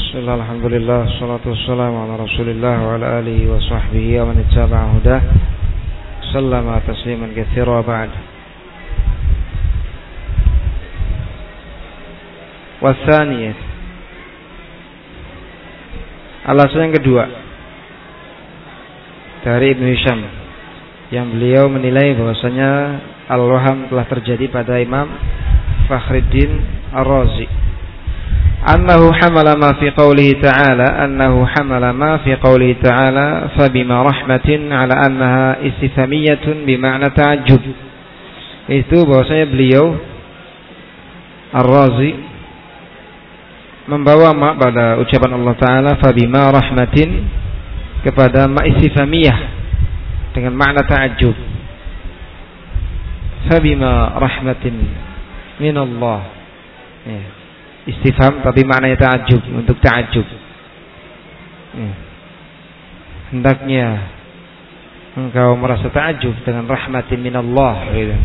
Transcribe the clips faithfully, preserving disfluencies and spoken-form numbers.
Bismillah, alhamdulillah, salatu wassalamu ala rasulillah wa ala alihi wa sahbihi wa man ittaba'a hudah sallama tasliman katsira ba'd. Wasaniyah, alasan yang kedua dari Ibnu Hisham yang beliau menilai bahwasanya al-waham telah terjadi pada Imam Fakhruddin Ar-Razi. Annahu hamala ma fi qawlihi ta'ala Annahu hamala ma fi qawlihi ta'ala Fabima rahmatin ala annaha istifhamiyatun bima'na ta'ajjub. Itu bahwasanya beliau Ar-Razi membawa ma pada ucapan Allah Ta'ala Fabima rahmatin kepada ma istifhamiyah dengan makna ta'ajjub. Fabima rahmatin minallah, ya. Istifham tapi maknanya ta'ajjub, untuk ta'ajjub. Ya. Hendaknya engkau merasa ta'ajjub dengan rahmatin minallah, gitu.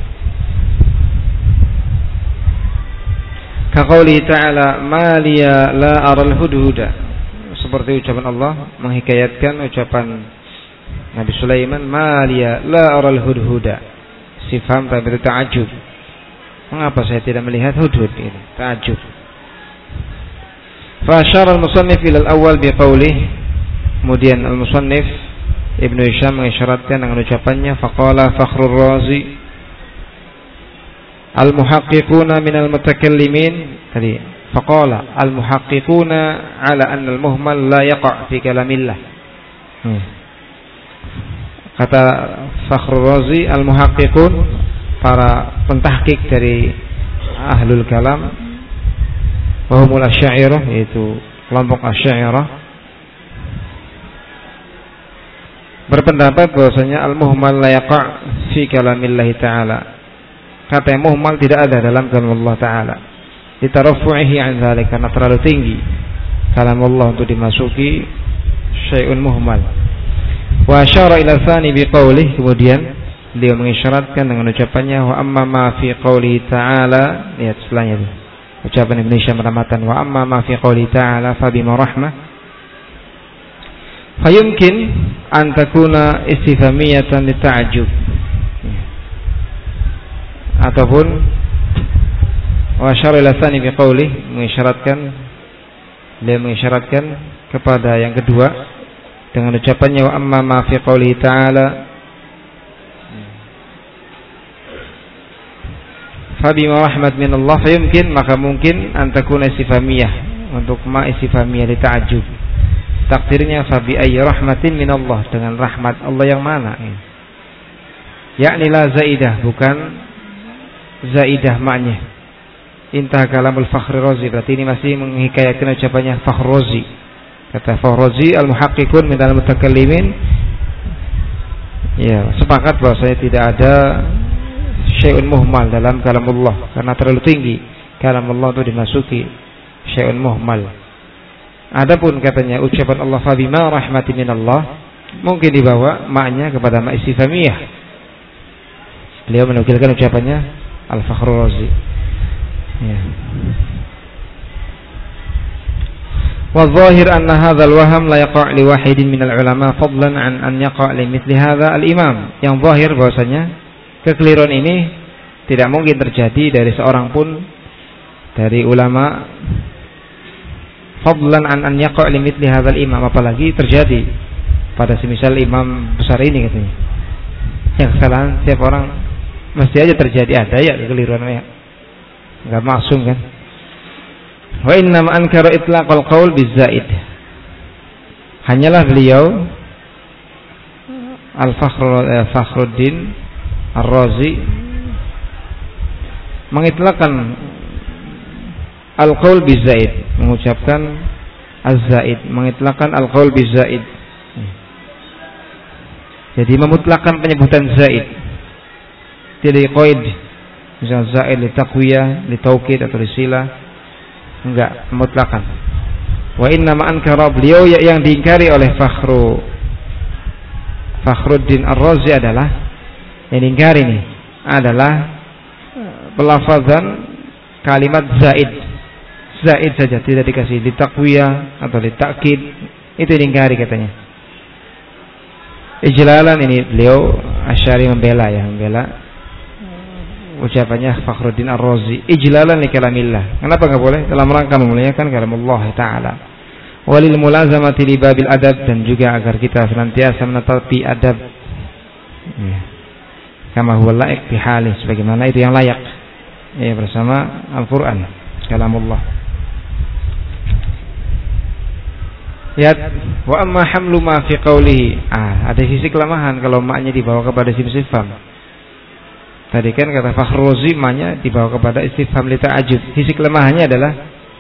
Kaqaulihi ta'ala ma liya la aral hudhuda, seperti ucapan Allah menghikayatkan ucapan Nabi Sulaiman ma liya la aral hudhuda. Istifham tapi itu ta'ajjub. Mengapa saya tidak melihat hudhud, ini ta'ajjub. Fa asyara al-musannif ila al-awwal biqaulih, kemudian al-musannif Ibnu Hisham mengisyaratkan dengan ucapannya faqala Fakhrur Razi al-muhaqqiquna minal mutakallimin, tadi faqala al-muhaqqiquna ala anna al-muhmal la yaqa' fi kalamillah. hmm. Kata Fakhrur Razi, al-muhaqqiqun, para pentahqiq dari ahlul kalam, wahumul asy'ariyah, yaitu kelompok asy'ariyah, berpendapat bahwasanya al-muhmal la yaqa' fi kalamillah ta'ala. Kata yang muhmal tidak ada dalam kalam Allah Ta'ala, litaraffu'ihi an dzalik, karena terlalu tinggi kalam Allah untuk dimasuki syai'un muhmal. Wa asyara ila tsani biqaulih, kemudian dia mengisyaratkan dengan ucapannya wa amma ma fi qauli ta'ala. Lihat setelahnya itu ucapan Ibnu Hisham ramatan wa amma ma fi qauli ta'ala fa bima rahmah fayumkin an takuna istifhamiyatan lita'ajjub, ataupun wa asyara ila tsani biqaulih, mengisyaratkan dia mengisyaratkan kepada yang kedua dengan ucapannya wa amma ma fi qauli ta'ala fabima rahmat minallah, fayumkin, maka mungkin antakuna istifhamiyah, untuk ma istifhamiyah li ta'ajjub. Takdirnya fabi ayyi rahmatin minallah, dengan rahmat Allah yang mana, yakni la zaidah, bukan zaidah maknya. Intah kalamul Fakhrur Razi, berarti ini masih menghikayatkan ucapannya Fakhrur Razi. Kata Fakhrur Razi al-muhaqqiqun minal mutakallimin, ya, sepakat bahwa saya tidak ada syai'un muhmal dalam kalam Allah, karena terlalu tinggi kalam Allah itu dimasuki syai'un muhmal. Adapun katanya ucapan Allah fabima rahmatin minallah, mungkin dibawa maknya kepada ma istifhamiyah. Beliau menukilkan ucapannya Al-Fakhrur Razi, ya. Wa dhahir anna hadzal waham la yaqa' li wahidin minal ulama fadlan an an yaqa' li mithli hadza al-imam. Yang zahir bahwasanya kekeliruan ini tidak mungkin terjadi dari seorang pun dari ulama, fadlan an an yaqa' li mithli hadzal imam, apalagi terjadi pada semisal imam besar ini, katanya. Yang kesalahan setiap orang mesti aja terjadi, ada ya kekeliruan, ya, enggak maksum kan. Wa inna ma ankara itlaqal qaul bizaid, hanyalah beliau Al-Fakhruddin Ar-Razi mengitlaqkan al-qaul bizaid, mengucapkan az-zaid, mengitlaqkan al-qaul bizaid. Jadi memutlakkan penyebutan zaid, tidak qaid, misal zaid li taqwiyah, li taukid atau li silah, enggak, memutlakkan. Wa inna ma ankara, beliau yang diingkari oleh Fakhru Fakhruddin Ar-Razi adalah, yang diingkari ini adalah pelafazan kalimat zaid zaid saja, tidak dikasih ditakwiyah atau ditakkid, itu diingkari katanya. Ijlalan ini beliau Asy'ari membela ya, membela ucapannya Fakhruddin Ar-Razi. Ijlalan li kalamillah. Kenapa enggak boleh? Dalam rangka memuliakan kalam Allah Ta'ala. Walil mulazamati li babil adab, dan juga agar kita senantiasa menetapi adab. Ya. Kama huwa laik fi hali, sebagaimana itu yang layak. Ya, bersama Al-Qur'an, kalamullah. Lihat, wa amma hamlu ma fi qawlihi. Ah, ada sisi kelemahan kalau maknya dibawa kepada istifham. Tadi kan kata Fakhruzi maknya dibawa kepada istifham li ta'ajjub. Sisi kelemahannya adalah,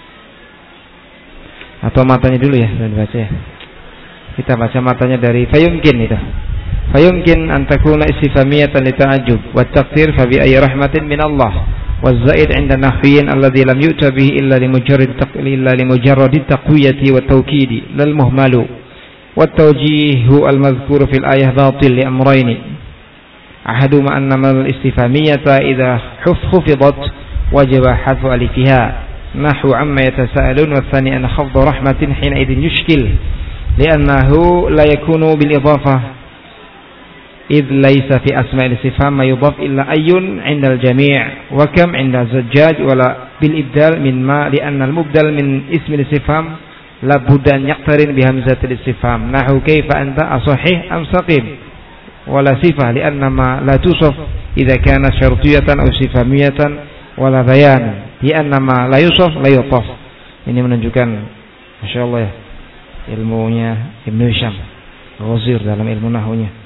atau matanya dulu ya, dan baca ya. Kita baca matanya dari fayumkin itu. Fayumkin an takuna istifhamiyatan li ta'ajjub wa taqdir fa bi ayyi rahmatin min Allah. والزائد عند النحويين الذي لم يؤت به إلا لمجرد إلا لمجرد التقوية والتوكيد لا المهمل والتوجيه المذكور في الآية باطل لأمرين أحدهما أن الاستفهامية إذا خفضت وجب حذف ألفها نحو عما يتساءلون، والثاني أن خفض رحمة حينئذ يشكل لأنه لا يكون بالإضافة إذ ليس في أسماء الاستفهام ما يضاف إلا أي عند الجميع وكم عند الزجاج، ولا بالإبدال من ما لأن المبدل من اسم الاستفهام لابد أن يقترن بهمزة الاستفهام نحو كيف أنت أصحيح أم سقيم، ولا صفة لأن ما لا توصف إذا كانت شرطية أو استفهامية، ولا بيان لأن ما لا يوصف لا يوصف. Ini menunjukkan Masya Allah ya, ilmunya Ibnu Hisham Ghazir dalam ilmu nahwunya.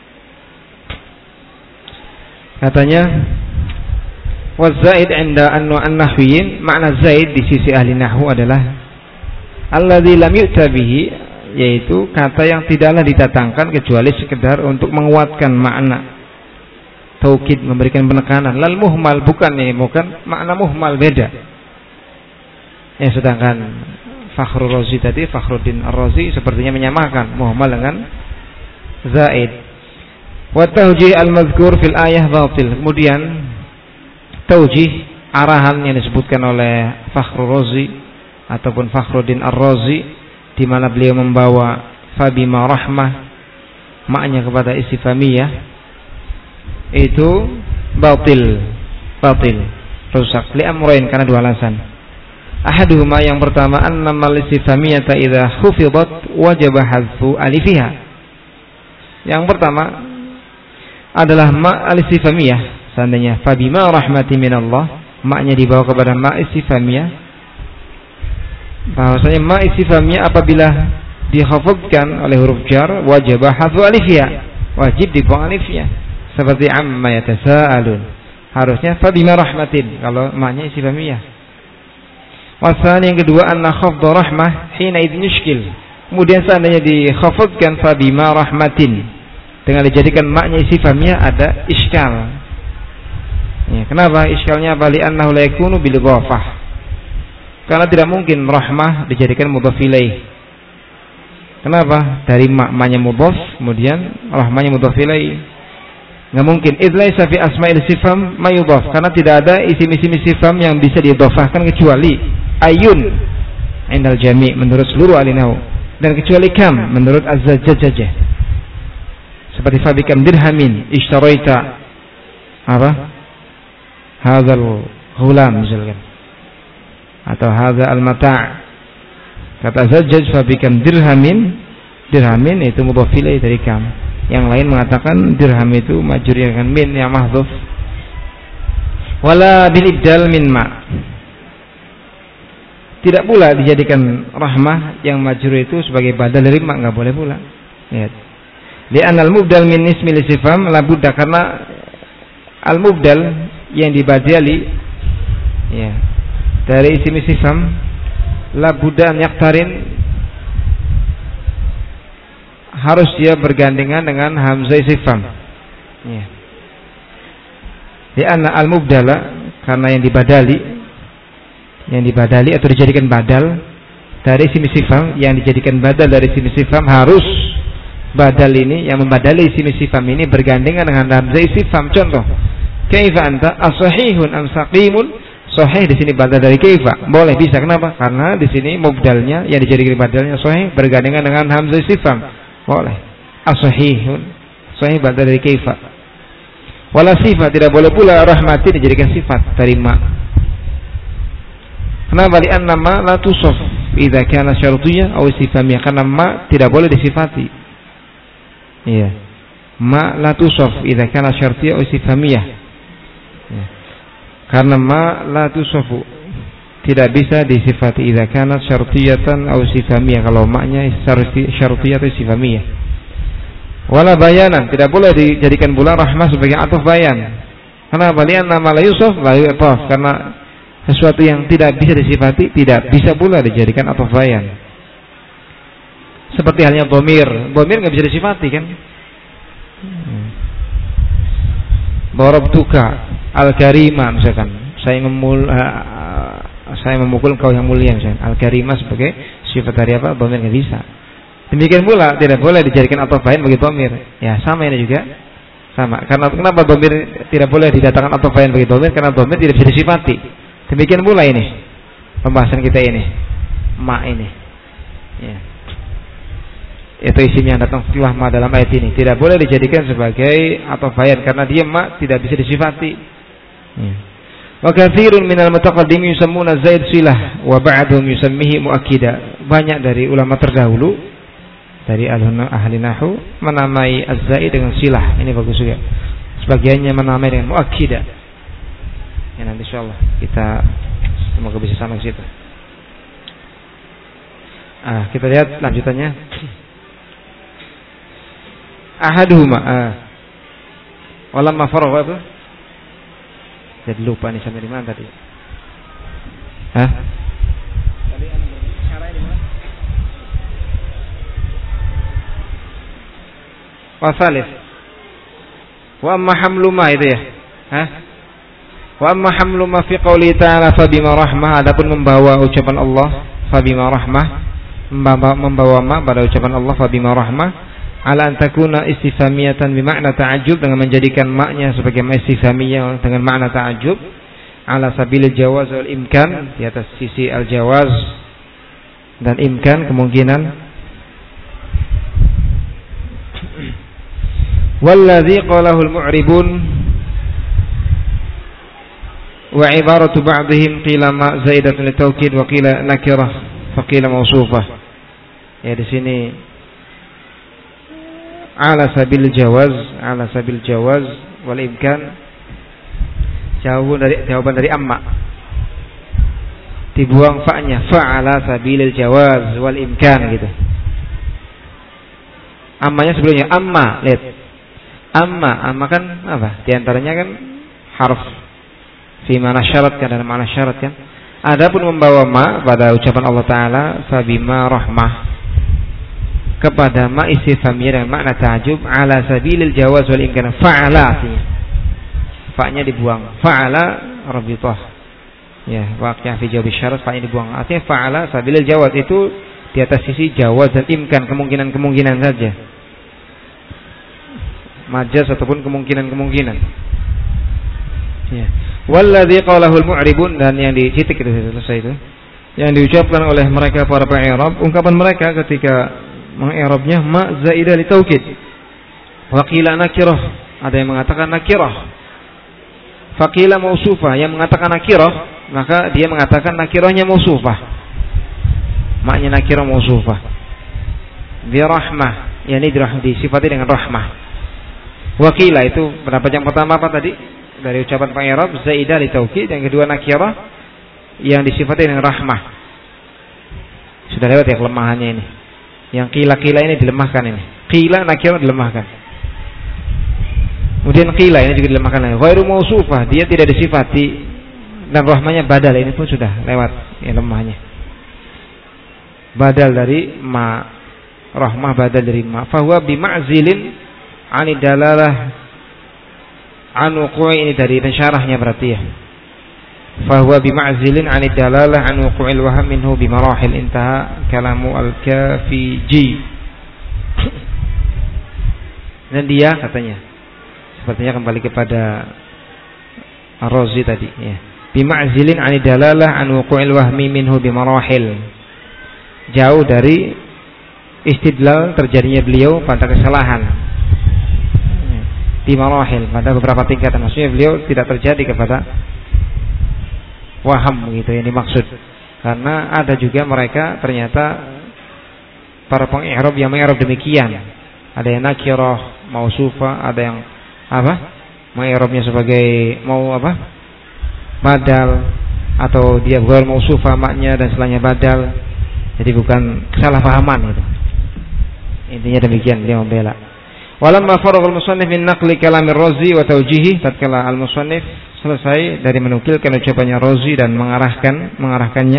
Katanya wazaid 'inda an-nahwiyyin, makna zaid di sisi ahli nahwu adalah alladzi lam yu'ta bihi, yaitu kata yang tidaklah didatangkan kecuali sekedar untuk menguatkan makna taukid, memberikan penekanan. Lal muhmal, bukan ini bukan makna muhmal, beda. Ya, sedangkan Fakhrul Razi tadi, Fakhruddin Ar-Razi sepertinya menyamakan muhmal dengan zaid. Wa tawjih al-madhkur fil ayah batil. Kemudian tawjih, arahan yang disebutkan oleh Fakhrul Razi ataupun Fakhruddin Ar-Razi, di mana beliau membawa fabima rahmah maknanya kepada istifhamiyah, itu batil, batil, rusak. Li amrain, karena dua alasan. Ahaduhuma, yang pertama, annamal istifhamiyata idza khufidat wajaba hadfu alifiha. Yang pertama adalah ma al-istifhamiyah, seandainya fabima rahmati minallah maknya dibawa kepada ma istifhamiyah, bahwasanya ma istifhamiyah apabila dikhafadkan oleh huruf jar wajib hadfu alifnya, wajib dibuang alifnya, seperti amma yatasaalun, harusnya fabima rahmatin kalau maknya istifhamiyah. Wasani, yang kedua, anna khafdha rahmah hina idzin yushkil, kemudian seandainya dikhafadkan fabima rahmatin dengan dijadikan maknya istifhamiyah, ada iskal. Ya, kenapa iskalnya? Bali annahu la yakunu bil idhafah, karena tidak mungkin rahmah dijadikan mudhaf ilaih. Kenapa? Dari maknanya mudhaf kemudian rahmanya mudhaf ilaih, enggak mungkin. Idz laisa fi asma'il istifham ma yudhaf, karena tidak ada isim-isim istifham yang bisa diidhafahkan kecuali ayun indal jami' menurut seluruh ahli nahwu, dan kecuali kam menurut az-Zajjaj saja. Seperti fabikam dirhamin ishtaraita apa? Hadzal ghulam misalkan, atau hadzal al-mata'. Kata Zajjaj fabikam dirhamin, dirhamin itu mudhaf ilaih dari kam. Yang lain mengatakan dirham itu majrur dengan min yang mahdhuf. Wala bil ibdal min ma, tidak pula dijadikan rahmah yang majrur itu sebagai badal dari ma, enggak boleh pula. Lihat. Li'an al-mubdal min ismil istifham la budda, karena al-mubdal yang dibadali ya dari isim istifham la budda an yaqtarin, harus dia bergandengan dengan hamzah istifham. Ya. Li'anna al-mubdala, karena yang dibadali yang dibadali atau dijadikan badal dari isim istifham, yang dijadikan badal dari isim istifham, harus badal ini yang membadali isim istifham ini bergandengan dengan hamzah istifham. Contoh, kaifa anta asahihun am saqimun, Sahih di sini badal dari kaifa. Boleh, bisa. Kenapa? Karena di sini mubdalnya yang dijadikan badalnya sahih bergandengan dengan hamzah istifham. Boleh. As-sahihun. Sahih badal dari kaifa. Wala sifat, tidak boleh pula rahmati dijadikan sifat dari ma. Kenapa? Li'anna ma la tusaf idza kana syartiyah aw istifhamiyah. Karena ma tidak boleh disifati. Iya. Ma la tusaf idza kana syartiyah aw istifhamiyah. Ya. Karena ma la tusafu tidak bisa disifati idza kanat syartiyatan aw istifhamiyah, kalau maknya syartiyah atau istifhamiyah. Wala bayanan, tidak boleh dijadikan pula rahmah sebagai ataf bayan. Kenapa? Lianna ma la yusaf la yu'taf, karena sesuatu yang tidak bisa disifati tidak bisa pula dijadikan ataf bayan. Seperti halnya dhamir, dhamir enggak bisa disifati kan? Darabtuka al-karima misalkan, saya memul uh, saya memukul kau yang mulia misalkan. Al-karima sebagai sifat dari apa? Dhamir enggak bisa. Demikian pula tidak boleh dijadikan ataf bayan bagi dhamir. Ya, sama ini juga. Sama. Karena kenapa dhamir tidak boleh didatangkan ataf bayan bagi dhamir? Karena dhamir tidak bisa disifati. Demikian pula ini pembahasan kita ini. Ma ini. Ya. Itu isinya yang datang setelah ma dalam ayat ini. Tidak boleh dijadikan sebagai ataf bayan karena dia ma tidak bisa disifati. Wa katsirun minal mutaqaddimin yusammuna zaid silah wa ba'dhum yusammihi muakkida. Banyak dari ulama terdahulu dari ahli nahwu menamai az-zaid dengan silah. Ini bagus juga. Sebagiannya menamai dengan muakkida. Ya, nanti insyaallah kita semoga bisa sama ke situ. Ah, kita lihat lanjutannya. Ahaduhuma ah. Walamma faragha apa? Jadi lupa nih sampai di mana tadi? Hah? Tadi ana berbicara di mana? Wasalif. Wa amma hamlu ma itu ya? Hah? Wa amma hamlu ma fi qouli ta'ala fa bima rahmah, adapun membawa ucapan Allah fa bima rahmah, membawa, membawa ma pada ucapan Allah fa bima rahmah ala an takuna istifhamiyatan bimakna ta'ajjub, dengan menjadikan maknya sebagai istifhamiyah dengan makna ta'ajjub, ala sabilil jawaz wal imkan, di atas sisi al-jawaz dan imkan, kemungkinan. Walladzi qalahu al-mu'ribun wa ibaratu ba'dihim qila ma zaidatun litawkid wa qila nakirah fa qila mawsufah. Ya, di sini ala sabil jawaz, ala sabil jawaz wal imkan, jawaban dari jawaban dari amma, dibuang fa-nya, fa ala sabilil jawaz wal imkan gitu. Ammanya sebelumnya amma, lihat. Amma, amma kan apa? Di antaranya kan harf fi mana syarat kan, dalam mana syarat kan. Adapun membawa ma pada ucapan Allah Taala fa bima rahmah, kepada ma istifhamiyah dengan makna ta'ajub ala sabilil jawaz wal imkan, fa'ala artinya. Fa-nya dibuang. Fa'ala rabithah. Ya, waqi' fi jawab syarat, fa-nya dibuang. Artinya fa'ala sabilil jawaz itu di atas sisi jawaz dan imkan, kemungkinan-kemungkinan saja. Majaz ataupun kemungkinan-kemungkinan. Ya. Walladzi qalahu al-mu'ribun, dan yang di titik itu selesai itu. Yang diucapkan oleh mereka para pen'irab, ungkapan mereka ketika mengi'rabnya ma zaidah li taukid. Wa qila nakirah, ada yang mengatakan nakirah. Fa qila mausufah, yang mengatakan nakirah, maka dia mengatakan nakirahnya mausufah. Maknanya nakirah mausufah. Bi rahmah, yakni disifati dengan rahmah. Wa qila, itu pendapat yang pertama apa tadi? Dari ucapan pengi'rab zaidah li taukid, yang kedua nakirah yang disifati dengan rahmah. Sudah lewat ya kelemahannya ini. Yang qila-qila ini dilemahkan ini. Qila nakirah dilemahkan. Kemudian qila ini juga dilemahkan lagi. Ghairu mausufah, dia tidak disifati dan rahmanya badal, ini pun sudah lewat ya lemahnya. Badal dari ma, rahmah badal dari ma. Fa huwa bima'zilin 'ani dalalah an wuqu'i, ini dari pensyarahnya berarti ya. Fa huwa bima'zilin 'ani dalalah an wuqu'il waham minhu bimarahil, intaha kalamu al-kafiji. Dan dia katanya, sepertinya kembali kepada Ar-Razi tadi ya. bima'zilin 'ani dalalah an wuqu'il wahmi minhu bimarahil. Jauh dari istidlal terjadinya beliau pada kesalahan bimarahil, pada beberapa tingkatan. Maksudnya beliau tidak terjadi kepada waham gitu yang dimaksud. Karena ada juga mereka ternyata para pengi'rab yang mengi'rab demikian. Ada yang nakirah, mausufah, ada yang apa? Mengi'rabnya sebagai mau apa? Badal, atau dia ghair mausufah maknya dan setelahnya badal. Jadi bukan kesalahpahaman itu. Intinya demikian dia membela. Walamma faragha al-musannif min naqli kalam ar-Razi wa tawjihi, tatkala al-musannif selesai dari menukilkan ucapannya Razi dan mengarahkan mengarahkannya,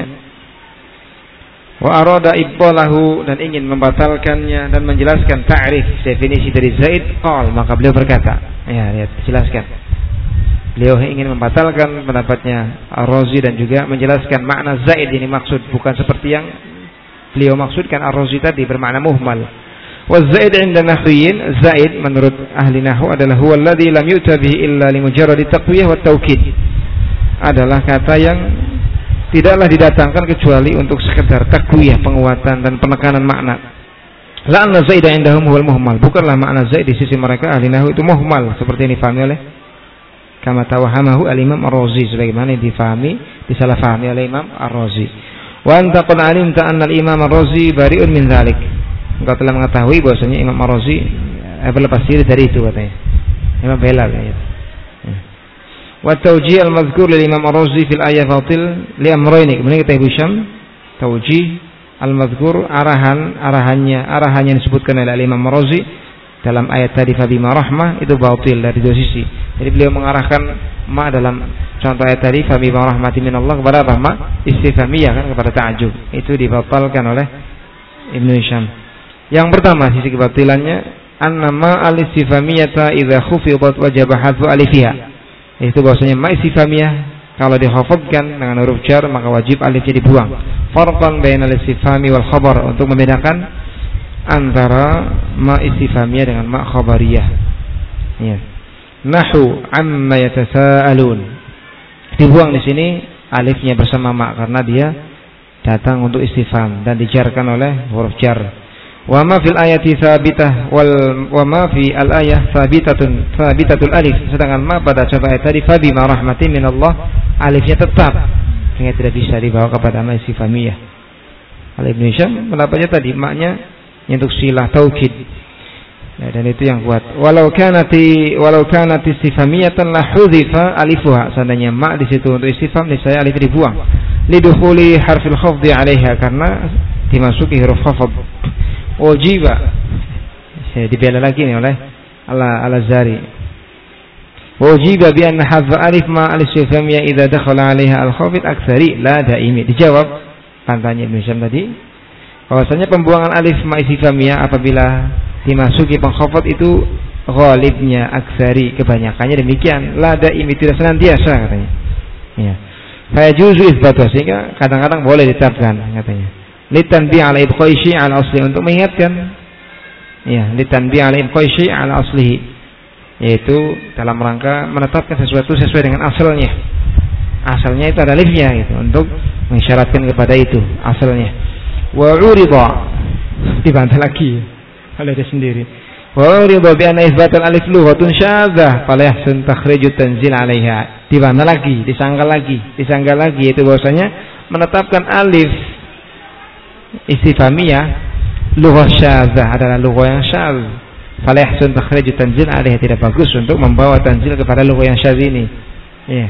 wa arada ibtalahu, dan ingin membatalkannya dan menjelaskan ta'rif definisi dari Zaid, qal, maka beliau berkata, ya lihat jelaskan, beliau ingin membatalkan pendapatnya Ar-Razi dan juga menjelaskan makna Zaid ini maksud, bukan seperti yang beliau maksudkan Ar-Razi tadi bermakna muhmal. Wa Zaid 'inda nahwiyin, Zaid menurut ahli nahwu adalah huwa alladhi lam yu'ta bihi illa li mujarradi taqwiyah wa tawkid, adalah kata yang tidaklah didatangkan kecuali untuk sekedar takwiyah, penguatan dan penekanan makna. La anna Zaid 'indahum huwal muhmal, bukanlah makna Zaid di sisi mereka ahli nahwu itu muhmal seperti ini difahami oleh kama tawahamahu al-Imam Ar-Razi, sebagaimana difahami disalahfahami oleh Imam Ar-Razi. Wa anta qad 'alimta anna al-Imam Ar-Razi bari'un min dzalik, engkau telah mengetahui bahwasanya Imam Ar-Razi eh, berlepas diri dari itu katanya. Imam bela katanya. Wa tawjih al-mazkur lil Imam Ar-Razi fil ayat batil li amrayni. Kemudian kita Hisham tawjih al-mazkur, arahan arahannya arahannya yang disebutkan oleh Imam Ar-Razi dalam ayat tadi fabima rahmah itu batil dari dua sisi. Jadi beliau mengarahkan ma dalam contoh ayat tadi fabima rahmatin minallah kepada apa? Ma istifhamiyah kan, kepada ta'ajub. Itu dibatalkan oleh Ibnu Hisham. Yang pertama sisi kebatilannya, annama al-istifhamiyata idza khufidat wajib hadfu alifiha. Itu bahwasanya ma istifhamiyah kalau dihafadkan dengan huruf jar maka wajib alifnya dibuang. Farqan bainal istifhami wal khabar, untuk membedakan antara ma istifhamiyah dengan ma khabariyah. Ya. Nahu amma yatasaalun. Dibuang di sini alifnya bersama ma karena dia datang untuk istifham dan dijarkan oleh huruf jar. Wa ma fil ayati tsabitah wal wa ma fi al ayah tsabitatun tsabitatul alif, sedangkan ma pada contoh ayat tadi fa bima rahmatin minallah alifnya tetap sehingga tidak bisa dibawa kepada ma istifhamiyah. Al Ibnu Hisham pendapatnya tadi maknya untuk silah taukid, ya, dan itu yang kuat. Walau kanati walau kanat istifhamiyatan la hudhifa alifuha, seandainya ma di situ untuk istifham niscaya alif dibuang lidukhuli harfil khafdhi 'alaiha, karena dimasuki huruf khafd. Wajiba, saya dibela lagi nih oleh Al-Azhari. Wajiba bi anna hadza alif ma al-istifhamiyah idza dakhala 'alaiha al-khafid aktsari la daimi. Dijawab pantanya Ibnu Hisham tadi bahwasanya pembuangan alif ma istifhamiyah apabila dimasuki pengkhafid itu ghalibnya, aksari, kebanyakannya demikian, la daimi, tidak senantiasa katanya. Ya. Fa yajuzu itsbatu, sehingga kadang-kadang boleh ditetapkan katanya. Litanbih ala ibqai syai' ala asli, untuk mengingatkan, ya, litanbih ala ibqai syai' ala aslihi, yaitu dalam rangka menetapkan sesuatu sesuai dengan asalnya. Asalnya itu ada alifnya gitu, untuk mengisyaratkan kepada itu asalnya. Wa urida, dibantah lagi oleh dia sendiri. Wa urida bi anna itsbatal alif lughatun syadzah fala yahsun takhriju tanzil 'alaiha. Dibantah lagi, disangkal lagi, disangkal lagi, itu bahwasanya menetapkan alif istifhamiyah lughah syadzah adalah lughah yang syadz. Fala yahsun takhriju tanzil 'alaiha, tidak bagus untuk membawa tanzil kepada lughah yang syadz ini. Ya.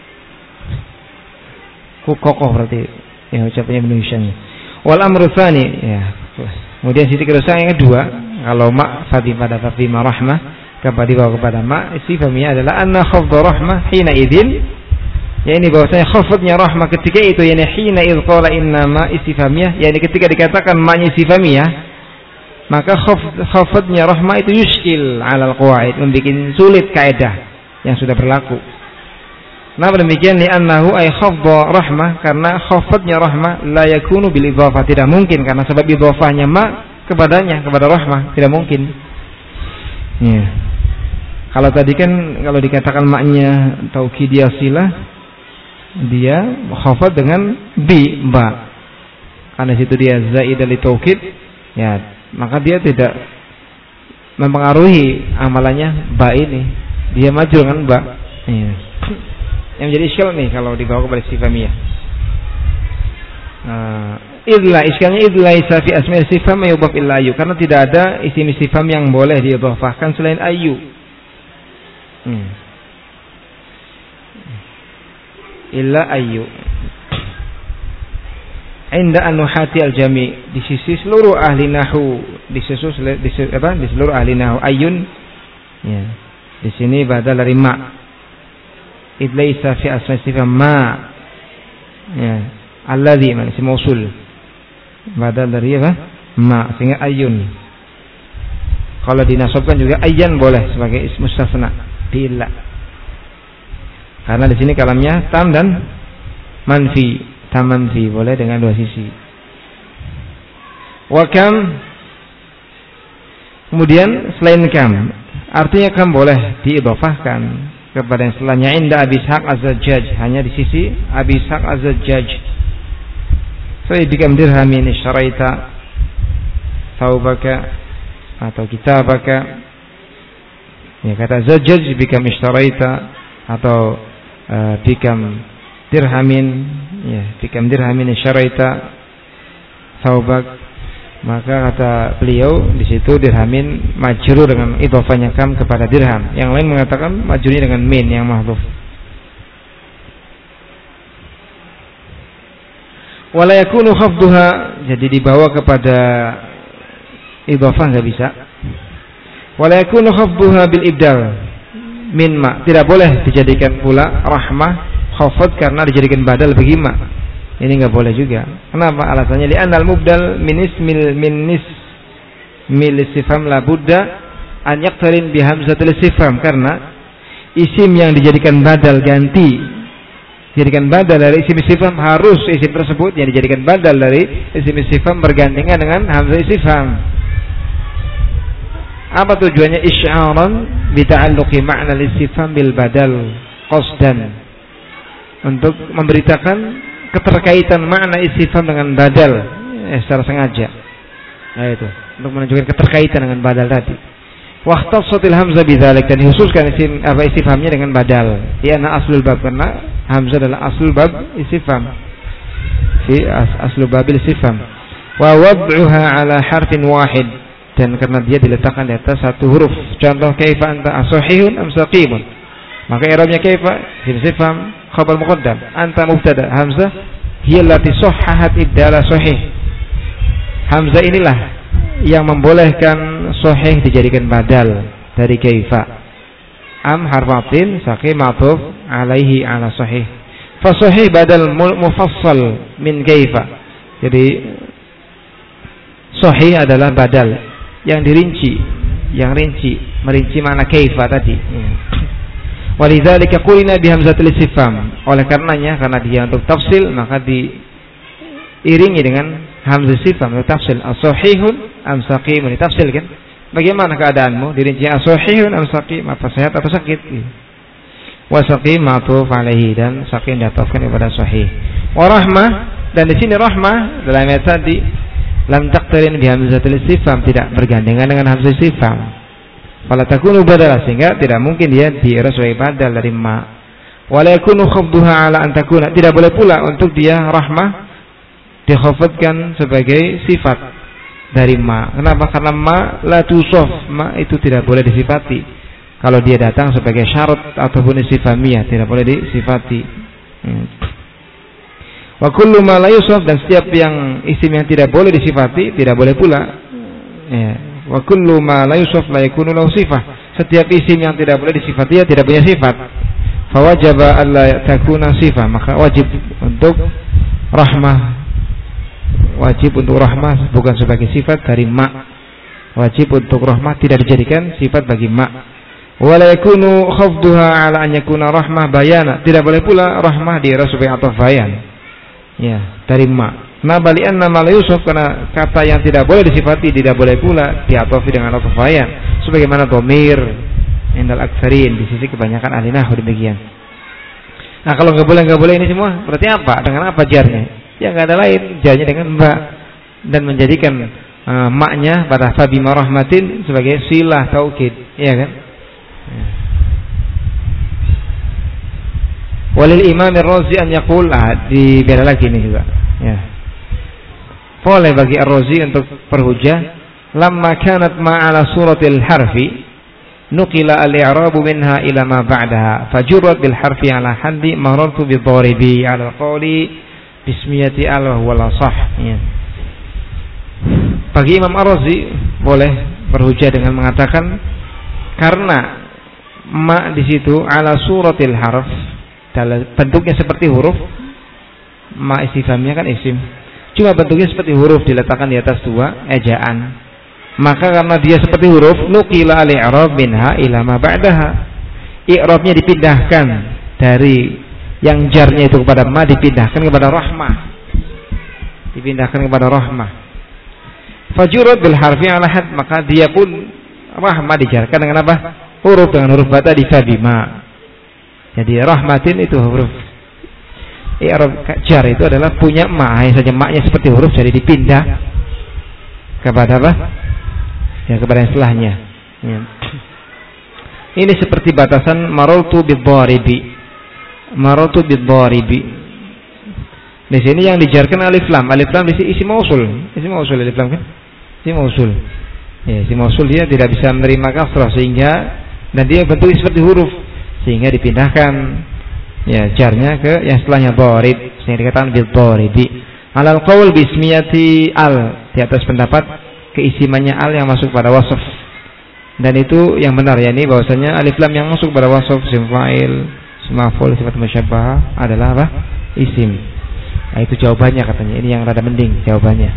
Kokoh berarti ya ucapannya Ibnu Hisham. Wal amru tsani, ya. Kemudian sisi kerusakan yang kedua, kalau ma fadi pada fafi ma rahmah kepada dibawa kepada ma istifhamiyah adalah anna khafdhu rahmah hina idzin, ya ini bahwasanya khafdnya rahmah ketika itu, yani hina idz qala inna ma istifhamiyah, yani ketika dikatakan ma istifhamiyah maka khafdnya rahmah itu yuskil 'alal qawaid, membuat sulit kaidah yang sudah berlaku. Kenapa demikian? Li'annahu ay khafdha rahmah, karena khafdnya rahmah la yakunu bil idhafah, tidak mungkin karena sebab idhafahnya ma kepadanya, kepada rahmah, tidak mungkin. Ya. Kalau tadi kan kalau dikatakan maknya taukidiyah silah, dia khafad dengan bi, ba. Karena situ dia zaidah li taukid, ya, maka dia tidak mempengaruhi amalannya ba ini. Dia maju dengan ba. Ya. Yang menjadi iskal nih kalau dibawa kepada istifhamiyah. Uh, idla iskalnya idla isafi asma'i istifham yubaf illa ayu, karena tidak ada isim istifham yang boleh diidhafahkan selain ayu. Hmm. Illa ayu. Inda an-nuhati al-jami, di sisi seluruh ahli nahwu, di sisi di apa di seluruh ahli nahwu ayun, ya. Di sini badal dari ma. Idlaisa fi asma istifham ma, ya, alladhi man ism mausul, badal dari apa? Ma, sehingga ayun. Kalau dinasabkan juga ayyan boleh sebagai ism mustasna bi illa. Karena di sini kalamnya tam dan manfi. Taman fi boleh dengan dua sisi. Wa kam, kemudian selain kam, artinya kam boleh diidhafahkan kepada yang setelahnya. Inda Abi Ishaq Az-Zajjaj, hanya di sisi Abi Ishaq Az-Zajjaj. Fa bikam dirhamin isyaraita thawbaka atau kitabaka, ya, kata Zajjaj bikam isyaraita atau uh, bikam dirhamin, ya, bikam dirhamin syaraita saubak, maka kata beliau di situ dirhamin majrur dengan idhofahnya kam kepada dirham. Yang lain mengatakan majrurnya dengan min yang mahdhuf. Wala yakunu khafduha, jadi dibawa kepada idhofah enggak bisa. Wala yakunu khafduha bil ibdal min ma, tidak boleh dijadikan pula rahmah khafad karena dijadikan badal bagi ma. Ini enggak boleh juga. Kenapa? Alasannya li'anal mubdal min ismil min ismil istifham la budda an yaqtarin bi hamzatil istifham, karena isim yang dijadikan badal ganti, dijadikan badal dari isim istifham, harus isim tersebut yang dijadikan badal dari isim istifham bergandengan dengan hamzah istifham. Apa tujuannya? Isy'aran bi ta'alluqi ma'na al-istifham bil badal qasdan, untuk memberitakan keterkaitan makna istifham dengan badal, eh, secara sengaja. Nah itu, untuk menunjukkan keterkaitan dengan badal tadi. Waqtasatil hamzah bidzalik, dan dikhususkan isim apa istifhamnya dengan badal. Ya, ana aslul bab, karena hamzah adalah aslul bab istifham. Fi as aslul babil istifham. Wa wad'uha ala harfin wahid, dan karena dia diletakkan di atas satu huruf. Contoh, kaifa anta asahihun am saqimun. Maka i'rabnya kaifa istifham khabar muqaddam, anta mubtada, hamzah hiya allati sahhahat ibdala sahih. Hamzah inilah yang membolehkan sahih dijadikan badal dari kaifa. Am harfatin saqi ma'tuf alaihi ala sahih. Fa sahih badal mufassal min kaifa. Jadi sahih adalah badal yang dirinci, yang rinci, merinci makna kaifa tadi. Walidzalika qulina bi hamzatil istifham. Oleh karenanya, karena dia untuk tafsil, maka diiringi dengan hamzah istifham untuk tafsil. As-sahihun am saqimun, ditafsil kan? Bagaimana keadaanmu? Dirinci as-sahihun am saqim, apa sehat atau sakit? Wa saqim ma'tuf alaihi, dan saqim diatofkan kepada sahih. Wa rahmah, dan di sini rahmah dalam ayat tadi lam taqtarin bi hamzatil istifham, tidak bergandengan dengan hamzah istifham. Fala takunu badala, sehingga tidak mungkin dia diira sebagai badal dari ma. Wala yakunu khafduha ala an takuna, tidak boleh pula untuk dia rahmah dikhafadkan sebagai sifat dari ma. Kenapa? Karena ma la tusaf, ma itu tidak boleh disifati. Kalau dia datang sebagai syarat ataupun istifhamiyah, tidak boleh disifati. hmm. Wa kullu ma la yusaf, dan setiap yang isim yang tidak boleh disifati tidak boleh pula, ya. Wa kullu ma la yusaf la yakunu lahu sifah, setiap isim yang tidak boleh disifati ya tidak punya sifat. Fa wajaba alla takuna sifah, maka wajib untuk rahmah, wajib untuk rahmah bukan sebagai sifat dari ma. Wajib untuk rahmah tidak dijadikan sifat bagi ma. Wa la yakunu khafduha ala an yakuna rahmah bayana, tidak boleh pula rahmah diira sebagai ataf bayan, ya, dari ma. Nah, balian nama la yusuf, karena kata yang tidak boleh disifati tidak boleh pula diatofi dengan ataf bayan, sebagaimana dhamir indal aktsarin, di sisi kebanyakan ahli nahwu demikian. Nah kalau nggak boleh nggak boleh ini semua berarti apa? Dengan apa jarnya? Ya nggak ada lain, jarnya dengan ba, dan menjadikan uh, maknya pada fabima rahmatin sebagai silah taukid, iya kan? Ya. Walil Imam Ar-Razi an yaqul, ah, di beda lagi ini juga. Ya. Boleh bagi Ar-Razi untuk berhujjah, lamma kanat ma'ala suratil harfi nuqila al-i'rabu minha ila ma ba'daha fajurrat bil harfi ala haddi marartu bi dharibi ala qawli bismiyati al wal sah. Ya. Bagi Imam Ar-Razi boleh berhujjah dengan mengatakan karena ma di situ ala suratil harf, bentuknya seperti huruf, ma istifhamnya kan isim, cuma bentuknya seperti huruf diletakkan di atas dua ejaan. Maka karena dia seperti huruf, nuqila al-i'rab minha ila ma ba'daha. I'rabnya dipindahkan dari yang jarnya itu kepada ma, dipindahkan kepada rahmah. Dipindahkan kepada rahmah. Fajurat bil harfi ala had, maka dia pun rahmah dijarkan dengan apa? Huruf, dengan huruf bata di fabima. Jadi rahmatin itu huruf. I'rab jar itu adalah punya ma, hanya saja maknya seperti huruf jadi dipindah kepada apa? Ya, kepada yang setelahnya. Ya. Ini seperti batasan marartu bid-dharibi. Marartu bid-dharibi. Di sini yang dijarkan alif lam. Alif lam di sini isim mausul. Isim mausul alif lam kan? Isim mausul. Ya, isim mausul dia tidak bisa menerima kasrah sehingga, dan dia bentuknya seperti huruf sehingga dipindahkan ya jarnya ke yang setelahnya dharib sehingga dikatakan bid-dharibi. Alal qaul bismiyati al, di atas pendapat keisimannya al yang masuk pada wasf, dan itu yang benar ya, ini bahwasanya alif lam yang masuk pada wasf, isim fa'il, isim maf'ul, sifat musyabbahah adalah apa? Isim. Nah, itu jawabannya katanya. Ini yang rada mending jawabannya.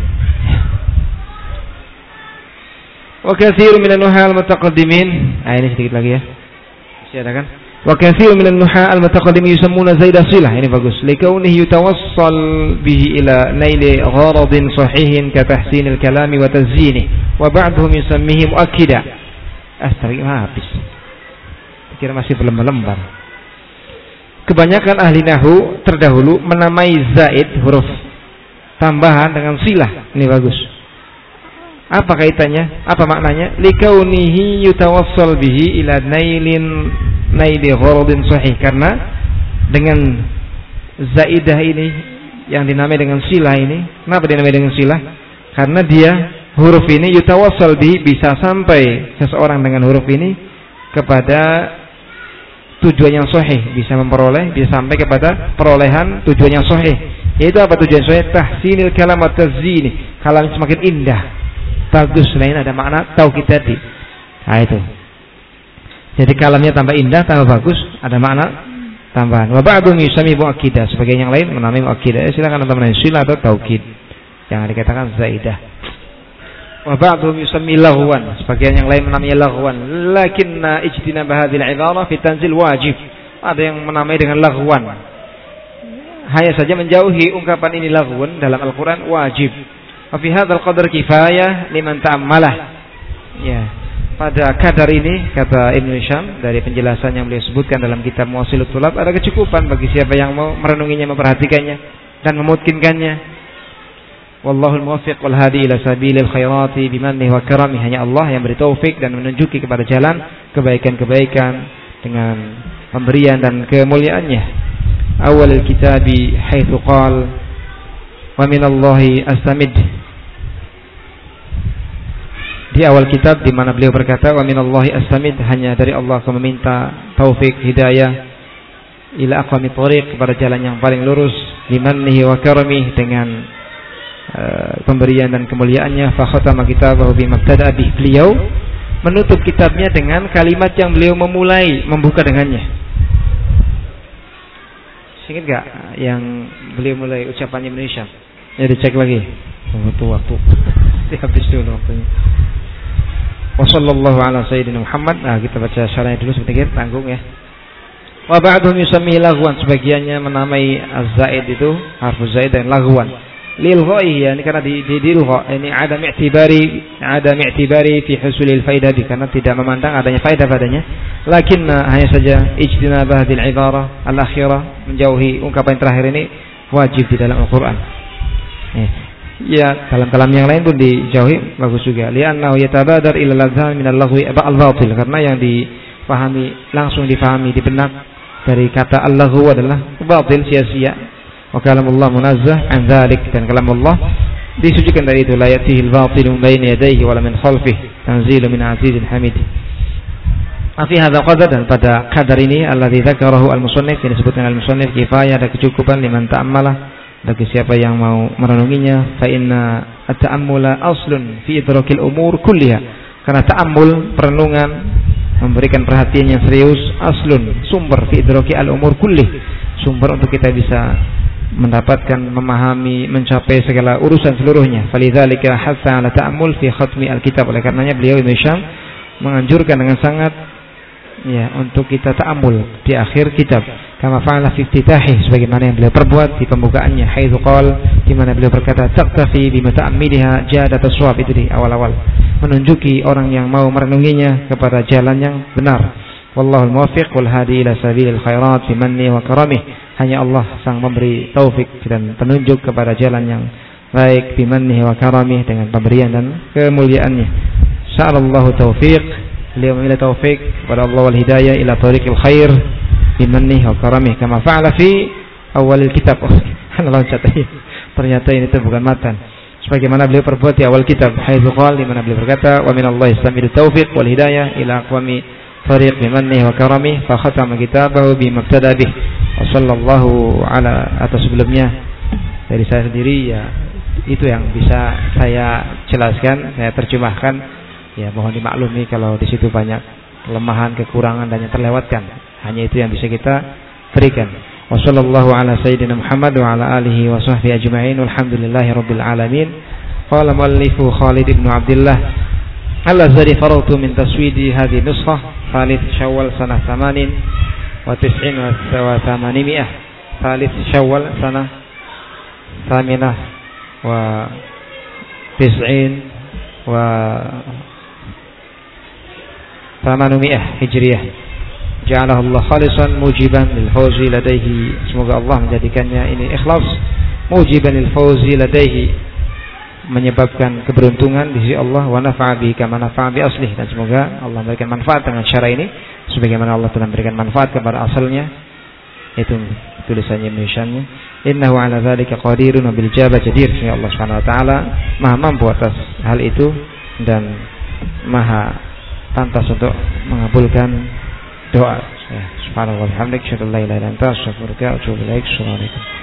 Wa katsirun minan nuha al-mutaqaddimin. Nah, ini sedikit lagi ya. Masih ada kan? Wa katsirun minan nuha al-mutaqaddimin yusammuna zaidah silah. Ini bagus. Likaunihi yutawassal bihi ila naili gharadin sahihin ka tahsinil kalami wa tazyinihi. Wa ba'dhum yusammihi muakkida. Astaghfirullah, habis. Kira masih belum melembar. Kebanyakan ahli nahwu terdahulu menamai zaid huruf tambahan dengan silah. Ini bagus. Apa kaitannya? Apa maknanya? Likaunihi yutawassal bihi ila nailin naili gharadin sahih, karena dengan zaidah ini yang dinamai dengan silah ini. Kenapa dinamai dengan silah? Karena dia huruf ini yutawassal bihi, bisa sampai seseorang dengan huruf ini kepada tujuan yang sahih, bisa memperoleh, bisa sampai kepada perolehan tujuan yang sahih. Yaitu apa tujuan sahih? Tahsinil kalam wa tazyini, kalam semakin indah, bagus, lain ada makna tauhid tadi. Nah itu. Jadi kalamnya tambah indah, tambah bagus, ada makna tambahan. Wa ba'dhum yusami muakkidah, sebagian yang lain menamai muakkidah. Eh, silakan teman-teman silah atau taukid yang dikatakan zaidah. Wa ba'dhum yusami laghwan, sebagian yang lain menamai laghwan. Lakinna ijtinab hadhil ibara fi tanzil wajib. Ada yang menamai dengan laghwan. Hanya saja menjauhi ungkapan ini laghwan dalam Al-Qur'an wajib. Wa fi hadzal qadar kifayah liman ta'ammalah. Ya. Pada kadar ini, kata Ibnu Hisham dari penjelasan yang beliau sebutkan dalam kitab Muwasilut Thulab, ada kecukupan bagi siapa yang mau merenunginya, memperhatikannya dan memutkinkannya. Wallahul muwaffiq wal hadi ila sabilil khairati bimannihi wa karamihi. Hanya Allah yang beri taufik dan menunjuki kepada jalan kebaikan-kebaikan dengan pemberian dan kemuliaannya. Awal kitabi haitsu qala wa minallahi astamid. Di awal kitab di mana beliau berkata wa minallahi astamid, hanya dari Allah aku meminta taufik hidayah ila aqwamit thariq, kepada jalan yang paling lurus, limannihi wa karamih, dengan uh, pemberian dan kemuliaannya. Fa khatama kitabahu bima ibtada bih, beliau menutup kitabnya dengan kalimat yang beliau memulai membuka dengannya. Ingat enggak yang beliau mulai ucapannya Indonesia? Ya dicek lagi. Waktu waktu. Habis dulu waktunya. Wassallallahu ala sayyidina Muhammad. Nah, kita baca syarahnya dulu sedikit, tanggung ya. Wa ba'dhum yusammi laghwan, sebagiannya menamai az-zaid itu harfu zaid dan laghwan. Lil ghaihi, yani karena di di dilgha, ini ada i'tibari, ada i'tibari fi husulil faidah, karena tidak memandang adanya faedah padanya. Lakin hanya saja ijtinab hadhil ibara al-akhirah, menjauhi ungkapan terakhir ini wajib di dalam Al-Qur'an. Eh, ya, kalam-kalam yang lain pun dijauhi bagus juga. Li'annahu yatabadar ila al-adhan min al-laghwi al-batil, karena yang difahami langsung difahami di benak dari kata al-laghwu adalah batil, sia-sia. Wa kalamullah munazzah an dzalik, dan kalamullah disucikan dari itu. La yatihil batilu min baini yadayhi wa la min khalfihi tanzilu min azizin hamid. Fi hadza qadar, dan pada qadar ini alladzi dzakarahu al-musannif, yang disebutkan al-musannif, kifayah, ada kecukupan liman ta'ammala, bagi siapa yang mau merenunginya. Fa inna at-ta'ammula aslun fi idrakil umur kulliha, karena ta'ammul, perenungan, memberikan perhatian yang serius, aslun, sumber, fi idraki al-umur kullih, sumber untuk kita bisa mendapatkan, memahami, mencapai segala urusan seluruhnya. Falidzalika hasa ala ta'ammul fi khatmi al-kitab, oleh karenanya beliau Ibnu Hisham menganjurkan dengan sangat ya untuk kita ta'ammul di akhir kitab, kama fa'ala fi iftitahi, sebagaimana yang beliau perbuat di pembukaannya, haitsu qala, di mana beliau berkata taqtafi bi mata'ammidiha jadat as-shawab, itu di awal-awal, menunjuki orang yang mau merenunginya kepada jalan yang benar. Wallahul muwaffiq wal hadi ila sabilil khairat bi manni wa karamih, hanya Allah sang memberi taufik dan penunjuk kepada jalan yang baik, bi manni wa karamih, dengan pemberian dan kemuliaannya. Sa'alallahu taufiq, beliau meminta taufik kepada Allah wal hidayah ila tariqil khair bi manni wa karamih, kama fa'ala fi awalil kitab. Oh, ternyata ini itu bukan matan. Sebagaimana beliau perbuat di awal kitab, haitsu qala, di mana beliau berkata, wa minallahi sami'ut taufiq wal hidayah ila aqwami tariq bi manni wa karamih, fa khatama kitabahu bi mabtada bih. Wa sallallahu ala, atau sebelumnya dari saya sendiri ya itu yang bisa saya jelaskan, saya terjemahkan. Ya, mohon dimaklumi kalau di situ banyak kelemahan, kekurangan, dan yang terlewatkan. Hanya itu yang bisa kita berikan. Wassallallahu ala sayyidina Muhammad wa ala alihi wa sahbihi ajma'in. Walhamdulillahi rabbil alamin. Qala muallifu Khalid ibn Abdullah al-Azhari, farautu min taswidi hadhihi nuskhah Thalith Syawal sanah thamanin wa tis'in wa thamanimi'ah. Thalith Syawal sanah thaminah wa tis'in wa thamanimi'ah hijriyah. Ja'alahu Allah khalisan mujiban lil fawzi ladaihi, semoga Allah menjadikannya ini ikhlas, mujiban lil fawzi ladaihi, menyebabkan keberuntungan di sisi Allah, wa nafa'a bihi kama nafa'a bi aslih, dan semoga Allah memberikan manfaat dengan cara ini sebagaimana Allah telah memberikan manfaat kepada asalnya. Itu tulisannya Indonesia-nya. Innahu ala dzalika qadirun wa bil jabah jadir. Ya Allah Subhanahu wa taala Maha mampu atas hal itu dan Maha pantas untuk mengabulkan doa. Ya, subhanallah wa bihamdihi, asyhadu an la ilaha illa anta, astaghfiruka wa atubu ilaik. Assalamualaikum.